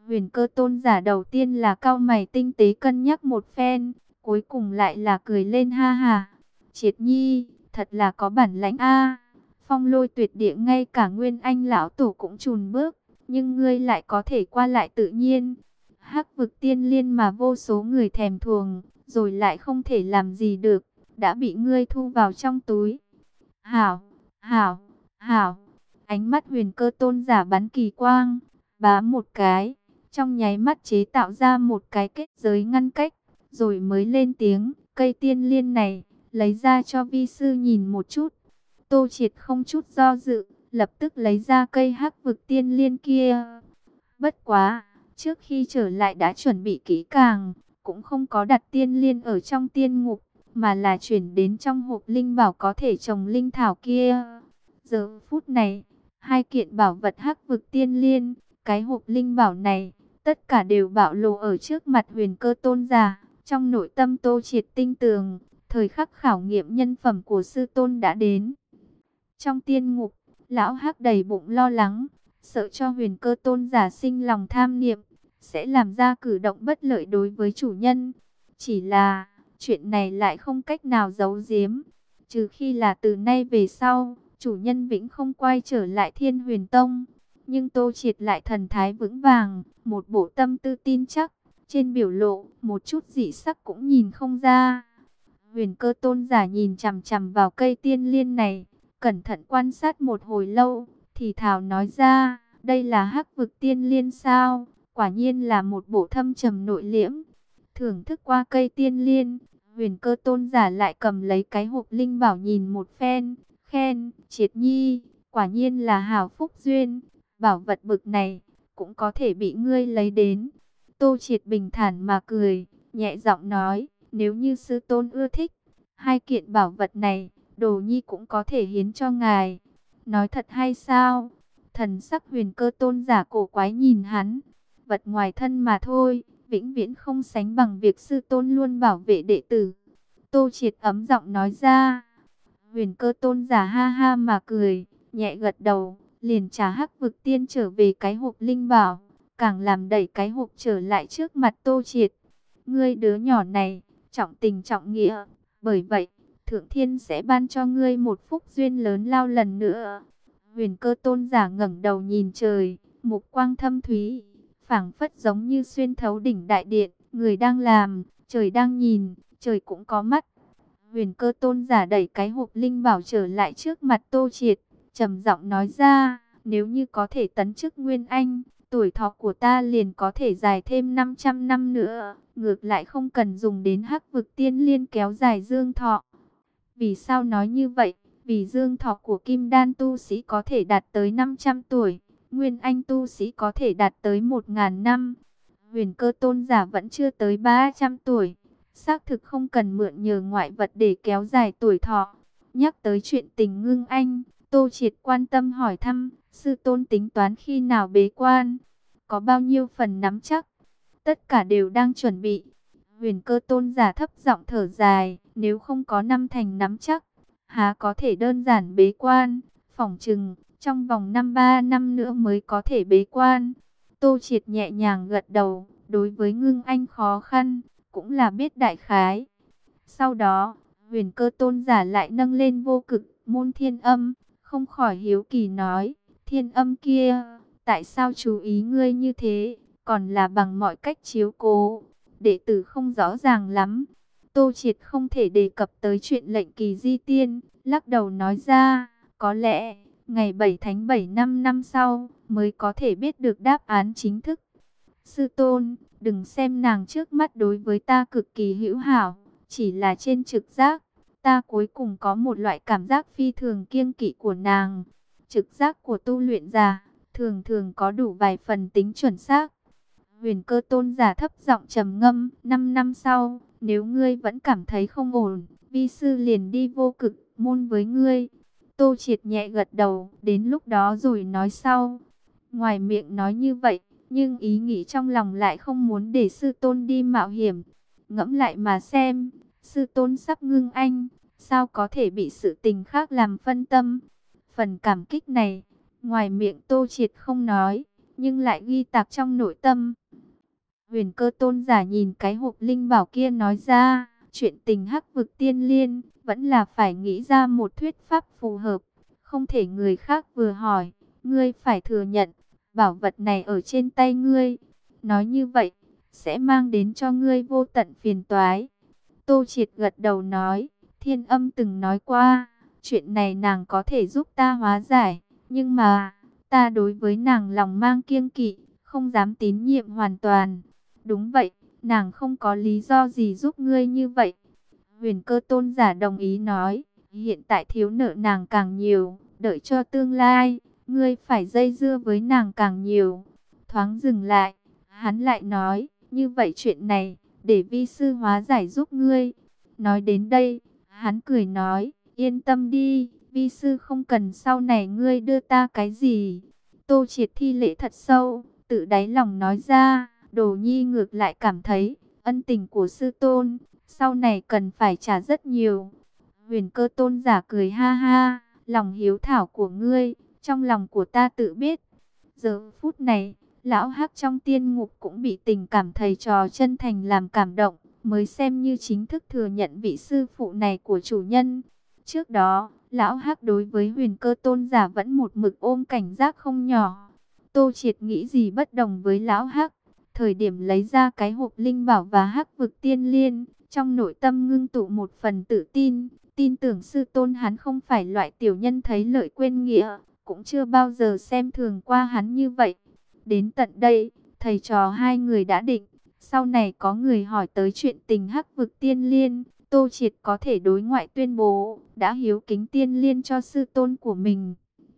Huyền Cơ tôn giả đầu tiên là cau mày tinh tế cân nhắc một phen, cuối cùng lại là cười lên ha ha. Triệt Nhi, thật là có bản lãnh a. Phong Lôi Tuyệt Địa ngay cả Nguyên Anh lão tổ cũng chùn bước, nhưng ngươi lại có thể qua lại tự nhiên. Hắc Vực Tiên Liên mà vô số người thèm thuồng, rồi lại không thể làm gì được, đã bị ngươi thu vào trong túi. Hảo, hảo, hảo. Ánh mắt Huyền Cơ tôn giả bắn kỳ quang, bá một cái, trong nháy mắt chế tạo ra một cái kết giới ngăn cách, rồi mới lên tiếng, cây tiên liên này, lấy ra cho vi sư nhìn một chút. Tô Triệt không chút do dự, lập tức lấy ra cây Hắc Vực Tiên Liên kia. Bất quá, trước khi trở lại đã chuẩn bị kỹ càng, cũng không có đặt tiên liên ở trong tiên ngục, mà là chuyển đến trong hộp linh bảo có thể trồng linh thảo kia. Giờ phút này, hai kiện bảo vật Hắc Vực Tiên Liên, cái hộp linh bảo này, tất cả đều bạo lộ ở trước mặt Huyền Cơ tôn giả. Trong nội tâm Tô Triệt tinh tường, thời khắc khảo nghiệm nhân phẩm của sư tôn đã đến. Trong tiên ngục, lão Hắc đầy bụng lo lắng, sợ cho Huyền Cơ tôn giả sinh lòng tham niệm, sẽ làm ra cử động bất lợi đối với chủ nhân. Chỉ là, chuyện này lại không cách nào giấu giếm, trừ khi là từ nay về sau, chủ nhân vĩnh không quay trở lại Thiên Huyền Tông. Nhưng Tô Triệt lại thần thái vững vàng, một bộ tâm tư tin chắc, trên biểu lộ, một chút dị sắc cũng nhìn không ra. Huyền Cơ tôn giả nhìn chằm chằm vào cây tiên liên này, cẩn thận quan sát một hồi lâu, thì thào nói ra, đây là Hắc Vực Tiên Liên sao? Quả nhiên là một bộ thâm trầm nội liễm. Thưởng thức qua cây tiên liên, Huyền Cơ tôn giả lại cầm lấy cái hộp linh bảo nhìn một phen, khen, Triệt Nhi, quả nhiên là hảo phúc duyên, bảo vật bực này, cũng có thể bị ngươi lấy đến. Tô Triệt bình thản mà cười, nhẹ giọng nói, nếu như sư tôn ưa thích, hai kiện bảo vật này, Đồ Nhi cũng có thể hiến cho ngài. Nói thật hay sao? Thần sắc Huyền Cơ tôn giả cổ quái nhìn hắn, vật ngoài thân mà thôi, vĩnh viễn không sánh bằng việc sư tôn luôn bảo vệ đệ tử. Tô Triệt ấm giọng nói ra. Huyền Cơ tôn giả ha ha mà cười, nhẹ gật đầu, liền trả Hắc Vực Tiên trở về cái hộp linh bảo, càng làm đẩy cái hộp trở lại trước mặt Tô Triệt. Ngươi đứa nhỏ này, trọng tình trọng nghĩa, bởi vậy, Thượng Thiên sẽ ban cho ngươi một phúc duyên lớn lao lần nữa. Huyền Cơ tôn giả ngẩng đầu nhìn trời, mục quang thâm thúy, phảng phất giống như xuyên thấu đỉnh đại điện, người đang làm, trời đang nhìn, trời cũng có mắt. Huyền Cơ tôn giả đẩy cái hộp linh bảo trở lại trước mặt Tô Triệt, trầm giọng nói ra, nếu như có thể tấn chức Nguyên Anh, tuổi thọ của ta liền có thể dài thêm năm trăm năm nữa, ngược lại không cần dùng đến Hắc Vực Tiên Liên kéo dài dương thọ. Vì sao nói như vậy? Vì dương thọ của Kim Đan tu sĩ có thể đạt tới năm trăm tuổi, Nguyên Anh tu sĩ có thể đạt tới một nghìn năm. Huyền Cơ tôn giả vẫn chưa tới ba trăm tuổi, xác thực không cần mượn nhờ ngoại vật để kéo dài tuổi thọ. Nhắc tới chuyện tình ngưng anh, Tô Triệt quan tâm hỏi thăm, sư tôn tính toán khi nào bế quan, có bao nhiêu phần nắm chắc? Tất cả đều đang chuẩn bị. Huyền Cơ tôn giả thấp giọng thở dài, nếu không có năm thành nắm chắc, há có thể đơn giản bế quan, phỏng chừng trong vòng năm ba năm nữa mới có thể bế quan. Tô Triệt nhẹ nhàng gật đầu, đối với ngưng anh khó khăn, cũng là biết đại khái. Sau đó, Huyền Cơ tôn giả lại nâng lên vô cực môn thiên âm, không khỏi hiếu kỳ nói, thiên âm kia, tại sao chú ý ngươi như thế, còn là bằng mọi cách chiếu cố, đệ tử không rõ ràng lắm. Tô Triệt không thể đề cập tới chuyện lệnh kỳ di tiên, lắc đầu nói ra, có lẽ, ngày bảy tháng bảy năm năm sau, mới có thể biết được đáp án chính thức. Sư tôn, đừng xem nàng trước mắt đối với ta cực kỳ hữu hảo, chỉ là trên trực giác, ta cuối cùng có một loại cảm giác phi thường kiêng kỵ của nàng. Trực giác của tu luyện giả, thường thường có đủ vài phần tính chuẩn xác. Huyền Cơ tôn giả thấp giọng trầm ngâm, năm năm sau, nếu ngươi vẫn cảm thấy không ổn, vi sư liền đi vô cực môn với ngươi. Tô Triệt nhẹ gật đầu, đến lúc đó rồi nói sau. Ngoài miệng nói như vậy, nhưng ý nghĩ trong lòng lại không muốn để sư tôn đi mạo hiểm. Ngẫm lại mà xem, sư tôn sắp ngưng anh, sao có thể bị sự tình khác làm phân tâm. Phần cảm kích này, ngoài miệng Tô Triệt không nói, nhưng lại ghi tạc trong nội tâm. Huyền Cơ tôn giả nhìn cái hộp linh bảo kia nói ra, chuyện tình Hắc Vực Tiên Liên, vẫn là phải nghĩ ra một thuyết pháp phù hợp. Không thể người khác vừa hỏi, ngươi phải thừa nhận, bảo vật này ở trên tay ngươi. Nói như vậy, sẽ mang đến cho ngươi vô tận phiền toái. Tô Triệt gật đầu nói, Thiên Âm từng nói qua, chuyện này nàng có thể giúp ta hóa giải, nhưng mà, ta đối với nàng lòng mang kiêng kỵ, không dám tín nhiệm hoàn toàn. Đúng vậy, nàng không có lý do gì giúp ngươi như vậy. Huyền Cơ tôn giả đồng ý nói, hiện tại thiếu nợ nàng càng nhiều, đợi cho tương lai, ngươi phải dây dưa với nàng càng nhiều. Thoáng dừng lại, hắn lại nói, như vậy chuyện này, để vi sư hóa giải giúp ngươi. Nói đến đây, hắn cười nói, yên tâm đi, vi sư không cần sau này ngươi đưa ta cái gì. Tô Triệt thi lễ thật sâu, tự đáy lòng nói ra, Đồ Nhi ngược lại cảm thấy, ân tình của sư tôn, sau này cần phải trả rất nhiều. Huyền Cơ tôn giả cười ha ha, lòng hiếu thảo của ngươi, trong lòng của ta tự biết. Giờ phút này, lão Hắc trong tiên ngục cũng bị tình cảm thầy trò chân thành làm cảm động, mới xem như chính thức thừa nhận vị sư phụ này của chủ nhân. Trước đó, lão Hắc đối với Huyền Cơ tôn giả vẫn một mực ôm cảnh giác không nhỏ. Tô Triệt nghĩ gì bất đồng với lão Hắc, thời điểm lấy ra cái hộp linh bảo và Hắc Vực Tiên Liên, trong nội tâm ngưng tụ một phần tự tin, tin tưởng sư tôn hắn không phải loại tiểu nhân thấy lợi quên nghĩa, cũng chưa bao giờ xem thường qua hắn như vậy. Đến tận đây, thầy trò hai người đã định, sau này có người hỏi tới chuyện tình Hắc Vực Tiên Liên, Tô Triệt có thể đối ngoại tuyên bố, đã hiếu kính Tiên Liên cho sư tôn của mình.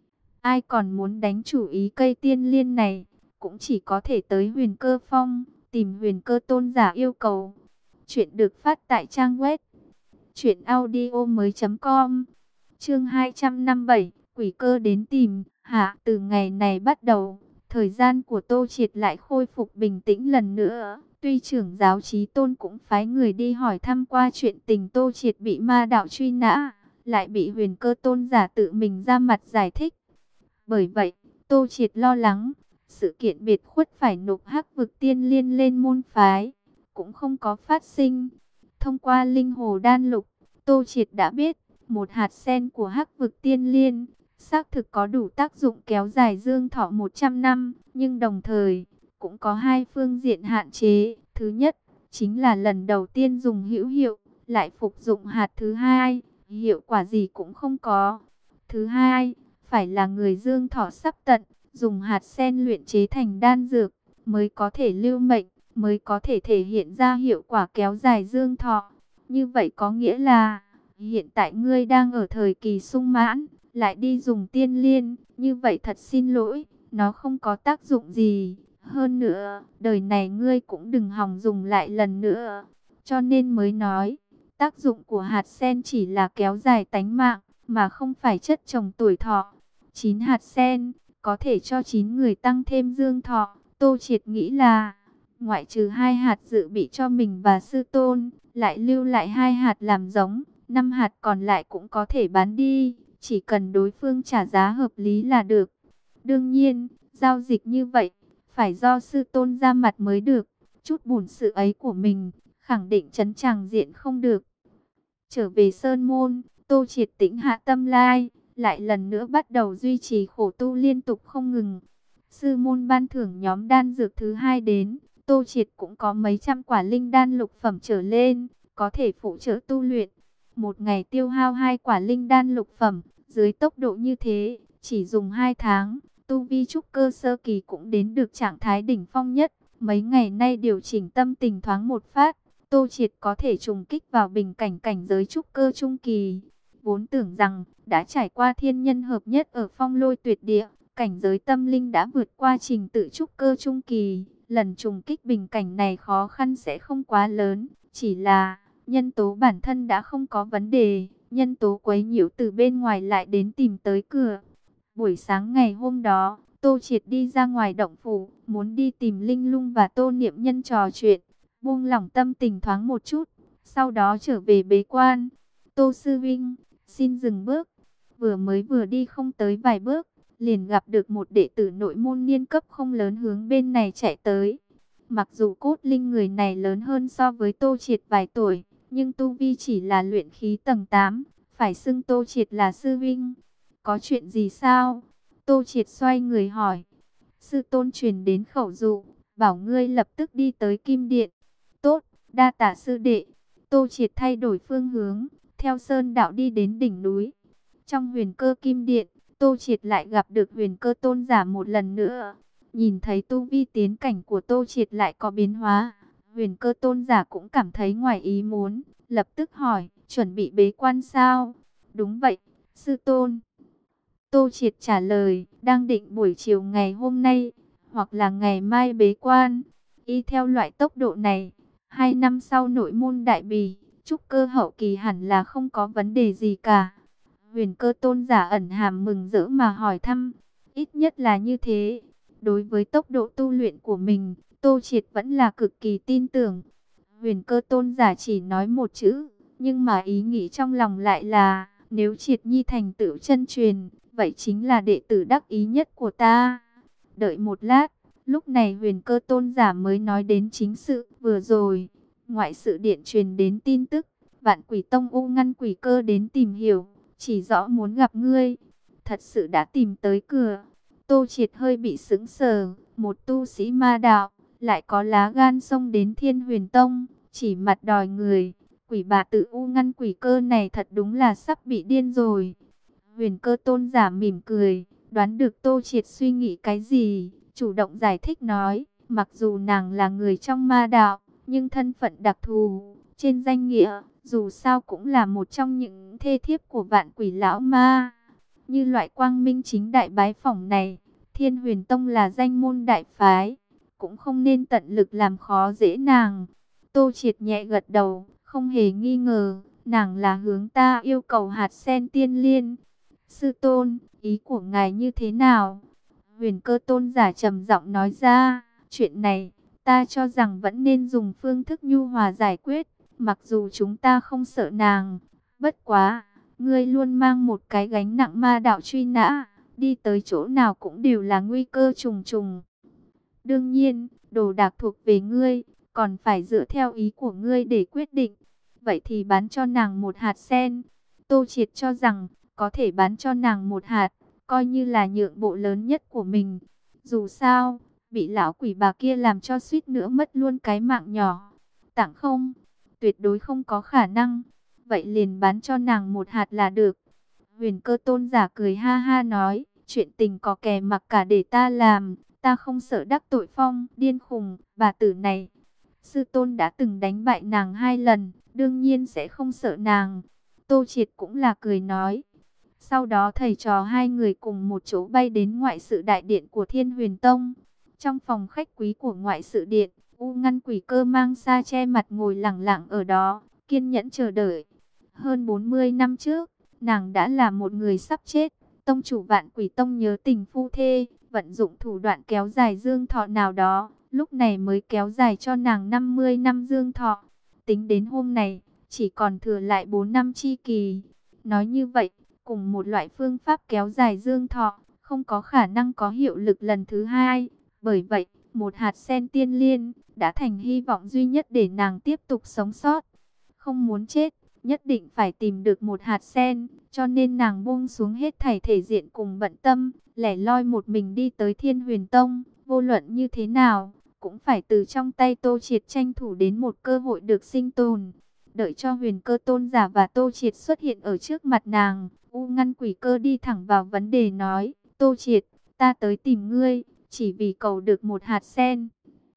Ai còn muốn đánh chủ ý cây Tiên Liên này, cũng chỉ có thể tới Huyền Cơ Phong, tìm Huyền Cơ tôn giả yêu cầu. Chuyện được phát tại trang web truyện audio mới chấm com. Chương hai trăm năm mươi bảy, quỷ cơ đến tìm. Hạ, từ ngày này bắt đầu, thời gian của Tô Triệt lại khôi phục bình tĩnh lần nữa. Tuy trưởng giáo Chí Tôn cũng phái người đi hỏi thăm qua chuyện tình Tô Triệt bị ma đạo truy nã, lại bị Huyền Cơ tôn giả tự mình ra mặt giải thích. Bởi vậy, Tô Triệt lo lắng, sự kiện biệt khuất phải nộp Hắc Vực Tiên Liên lên môn phái, cũng không có phát sinh. Thông qua linh hồ đan lục, Tô Triệt đã biết, một hạt sen của Hắc Vực Tiên Liên, xác thực có đủ tác dụng kéo dài dương thọ một trăm năm, nhưng đồng thời, cũng có hai phương diện hạn chế. Thứ nhất, chính là lần đầu tiên dùng hữu hiệu, lại phục dụng hạt thứ hai, hiệu quả gì cũng không có. Thứ hai, phải là người dương thọ sắp tận, dùng hạt sen luyện chế thành đan dược, mới có thể lưu mệnh, mới có thể thể hiện ra hiệu quả kéo dài dương thọ. Như vậy có nghĩa là, hiện tại ngươi đang ở thời kỳ sung mãn, lại đi dùng tiên liên, như vậy thật xin lỗi, nó không có tác dụng gì. Hơn nữa, đời này ngươi cũng đừng hòng dùng lại lần nữa. Cho nên mới nói, tác dụng của hạt sen chỉ là kéo dài tánh mạng, mà không phải chất trồng tuổi thọ. Chín hạt sen, có thể cho chín người tăng thêm dương thọ. Tô Triệt nghĩ là, ngoại trừ hai hạt dự bị cho mình và sư tôn, lại lưu lại hai hạt làm giống, năm hạt còn lại cũng có thể bán đi, chỉ cần đối phương trả giá hợp lý là được. Đương nhiên, giao dịch như vậy, phải do sư tôn ra mặt mới được, chút bổn sự ấy của mình, khẳng định trấn tràng diện không được. Trở về Sơn Môn, Tô Triệt tĩnh hạ tâm lai, lại lần nữa bắt đầu duy trì khổ tu liên tục không ngừng. Sư môn ban thưởng nhóm đan dược thứ hai đến, Tô Triệt cũng có mấy trăm quả linh đan lục phẩm trở lên, có thể phụ trợ tu luyện. Một ngày tiêu hao hai quả linh đan lục phẩm, dưới tốc độ như thế, chỉ dùng hai tháng, tu vi trúc cơ sơ kỳ cũng đến được trạng thái đỉnh phong nhất. Mấy ngày nay điều chỉnh tâm tình thoáng một phát, Tô Triệt có thể trùng kích vào bình cảnh cảnh giới trúc cơ trung kỳ. Vốn tưởng rằng, đã trải qua thiên nhân hợp nhất ở Phong Lôi Tuyệt Địa, cảnh giới tâm linh đã vượt qua trình tự trúc cơ trung kỳ. Lần trùng kích bình cảnh này khó khăn sẽ không quá lớn, chỉ là nhân tố bản thân đã không có vấn đề, nhân tố quấy nhiễu từ bên ngoài lại đến tìm tới cửa. Buổi sáng ngày hôm đó, Tô Triệt đi ra ngoài động phủ, muốn đi tìm Linh Lung và Tô Niệm Nhân trò chuyện, buông lỏng tâm tình thoáng một chút, sau đó trở về bế quan. Tô sư vinh, xin dừng bước. Vừa mới vừa đi không tới vài bước, liền gặp được một đệ tử nội môn niên cấp không lớn hướng bên này chạy tới. Mặc dù cốt linh người này lớn hơn so với Tô Triệt vài tuổi, nhưng tu vi chỉ là luyện khí tầng tám, phải xưng Tô Triệt là sư vinh. Có chuyện gì sao? Tô Triệt xoay người hỏi. Sư tôn truyền đến khẩu dụ, bảo ngươi lập tức đi tới Kim Điện. Tốt, đa tạ sư đệ. Tô Triệt thay đổi phương hướng, theo sơn đạo đi đến đỉnh núi. Trong huyền cơ Kim Điện, Tô Triệt lại gặp được huyền cơ tôn giả một lần nữa. Nhìn thấy tu vi tiến cảnh của Tô Triệt lại có biến hóa, huyền cơ tôn giả cũng cảm thấy ngoài ý muốn, lập tức hỏi, chuẩn bị bế quan sao? Đúng vậy, sư tôn. Tô Triệt trả lời, đang định buổi chiều ngày hôm nay, hoặc là ngày mai bế quan. Y theo loại tốc độ này, hai năm sau nội môn đại bỉ, trúc cơ hậu kỳ hẳn là không có vấn đề gì cả. Huyền cơ tôn giả ẩn hàm mừng rỡ mà hỏi thăm, ít nhất là như thế. Đối với tốc độ tu luyện của mình, Tô Triệt vẫn là cực kỳ tin tưởng. Huyền cơ tôn giả chỉ nói một chữ, nhưng mà ý nghĩ trong lòng lại là, nếu Triệt Nhi thành tựu chân truyền, vậy chính là đệ tử đắc ý nhất của ta. Đợi một lát, lúc này huyền cơ tôn giả mới nói đến chính sự. Vừa rồi, ngoại sự điện truyền đến tin tức, Vạn Quỷ Tông U Ngăn Quỷ Cơ đến tìm hiểu, chỉ rõ muốn gặp ngươi. Thật sự đã tìm tới cửa. Tô Triệt hơi bị sững sờ, một tu sĩ ma đạo, lại có lá gan xông đến Thiên Huyền Tông, chỉ mặt đòi người. Quỷ bà tự U Ngăn Quỷ Cơ này thật đúng là sắp bị điên rồi. Huyền cơ tôn giả mỉm cười, đoán được Tô Triệt suy nghĩ cái gì, chủ động giải thích nói, mặc dù nàng là người trong ma đạo, nhưng thân phận đặc thù, trên danh nghĩa, dù sao cũng là một trong những thê thiếp của vạn quỷ lão ma. Như loại quang minh chính đại bái phỏng này, Thiên Huyền Tông là danh môn đại phái, cũng không nên tận lực làm khó dễ nàng. Tô Triệt nhẹ gật đầu, không hề nghi ngờ, nàng là hướng ta yêu cầu hạt sen tiên liên. Sư tôn, ý của ngài như thế nào? Huyền cơ tôn giả trầm giọng nói ra, chuyện này, ta cho rằng vẫn nên dùng phương thức nhu hòa giải quyết, mặc dù chúng ta không sợ nàng. Bất quá, ngươi luôn mang một cái gánh nặng ma đạo truy nã, đi tới chỗ nào cũng đều là nguy cơ trùng trùng. Đương nhiên, đồ đạc thuộc về ngươi, còn phải dựa theo ý của ngươi để quyết định. Vậy thì bán cho nàng một hạt sen. Tô Triệt cho rằng, có thể bán cho nàng một hạt, coi như là nhượng bộ lớn nhất của mình. Dù sao, bị lão quỷ bà kia làm cho suýt nữa mất luôn cái mạng nhỏ. Tặng không, tuyệt đối không có khả năng. Vậy liền bán cho nàng một hạt là được. Huyền cơ tôn giả cười ha ha nói, chuyện tình có kè mặc cả để ta làm, ta không sợ đắc tội phong, điên khùng, bà tử này. Sư tôn đã từng đánh bại nàng hai lần, đương nhiên sẽ không sợ nàng. Tô Triệt cũng là cười nói. Sau đó thầy trò hai người cùng một chỗ bay đến ngoại sự đại điện của Thiên Huyền Tông. Trong phòng khách quý của ngoại sự điện, U Ngăn Quỷ Cơ mang sa che mặt ngồi lẳng lặng ở đó, kiên nhẫn chờ đợi. Hơn bốn mươi năm trước, nàng đã là một người sắp chết. Tông chủ Vạn Quỷ Tông nhớ tình phu thê, vận dụng thủ đoạn kéo dài dương thọ nào đó, lúc này mới kéo dài cho nàng năm mươi năm dương thọ. Tính đến hôm này, chỉ còn thừa lại bốn năm chi kỳ. Nói như vậy, cùng một loại phương pháp kéo dài dương thọ, không có khả năng có hiệu lực lần thứ hai. Bởi vậy, một hạt sen tiên liên đã thành hy vọng duy nhất để nàng tiếp tục sống sót. Không muốn chết, nhất định phải tìm được một hạt sen, cho nên nàng buông xuống hết thảy thể diện cùng bận tâm, lẻ loi một mình đi tới Thiên Huyền Tông. Vô luận như thế nào, cũng phải từ trong tay Tô Triệt tranh thủ đến một cơ hội được sinh tồn. Đợi cho huyền cơ tôn giả và Tô Triệt xuất hiện ở trước mặt nàng, U Ngăn Quỷ Cơ đi thẳng vào vấn đề nói, Tô Triệt, ta tới tìm ngươi, chỉ vì cầu được một hạt sen.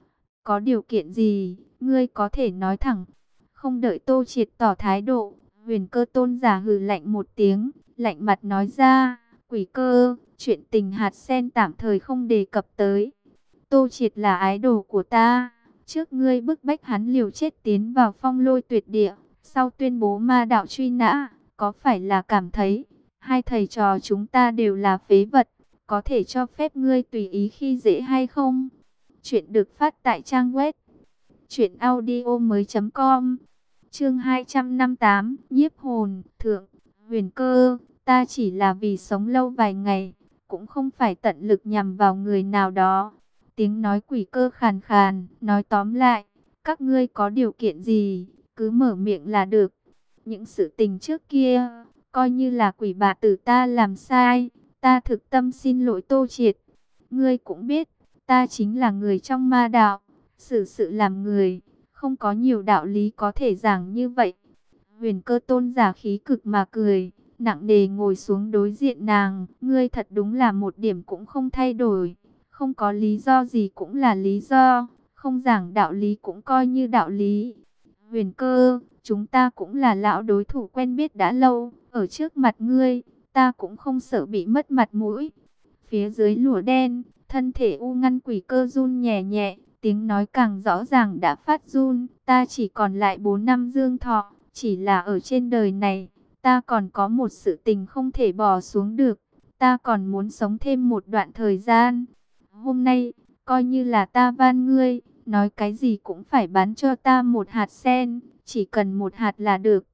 Có điều kiện gì, ngươi có thể nói thẳng. Không đợi Tô Triệt tỏ thái độ, huyền cơ tôn giả hừ lạnh một tiếng, lạnh mặt nói ra, Quỷ Cơ, chuyện tình hạt sen tạm thời không đề cập tới. Tô Triệt là ái đồ của ta. Trước ngươi bức bách hắn liều chết tiến vào Phong Lôi Tuyệt Địa, sau tuyên bố ma đạo truy nã, có phải là cảm thấy hai thầy trò chúng ta đều là phế vật, có thể cho phép ngươi tùy ý khi dễ hay không? Chuyện được phát tại trang web truyện audio mới chấm com. Chương hai trăm năm mươi tám, Nhiếp hồn, thượng, huyền cơ, ta chỉ là vì sống lâu vài ngày, cũng không phải tận lực nhằm vào người nào đó. Tiếng nói quỷ cơ khàn khàn, nói tóm lại, các ngươi có điều kiện gì, cứ mở miệng là được. Những sự tình trước kia, coi như là quỷ bà tử ta làm sai, ta thực tâm xin lỗi Tô Triệt. Ngươi cũng biết, ta chính là người trong ma đạo, xử sự làm người, không có nhiều đạo lý có thể giảng như vậy. Huyền Cơ tôn giả khí cực mà cười, nặng nề ngồi xuống đối diện nàng. Ngươi thật đúng là một điểm cũng không thay đổi, không có lý do gì cũng là lý do, không giảng đạo lý cũng coi như đạo lý. Huyền Cơ, chúng ta cũng là lão đối thủ quen biết đã lâu, ở trước mặt ngươi, ta cũng không sợ bị mất mặt mũi. Phía dưới lụa đen, thân thể u ngăn quỷ cơ run nhẹ nhẹ, tiếng nói càng rõ ràng đã phát run. Ta chỉ còn lại bốn năm dương thọ, chỉ là ở trên đời này, ta còn có một sự tình không thể bỏ xuống được. Ta còn muốn sống thêm một đoạn thời gian. Hôm nay, coi như là ta van ngươi, nói cái gì cũng phải bán cho ta một hạt sen, chỉ cần một hạt là được.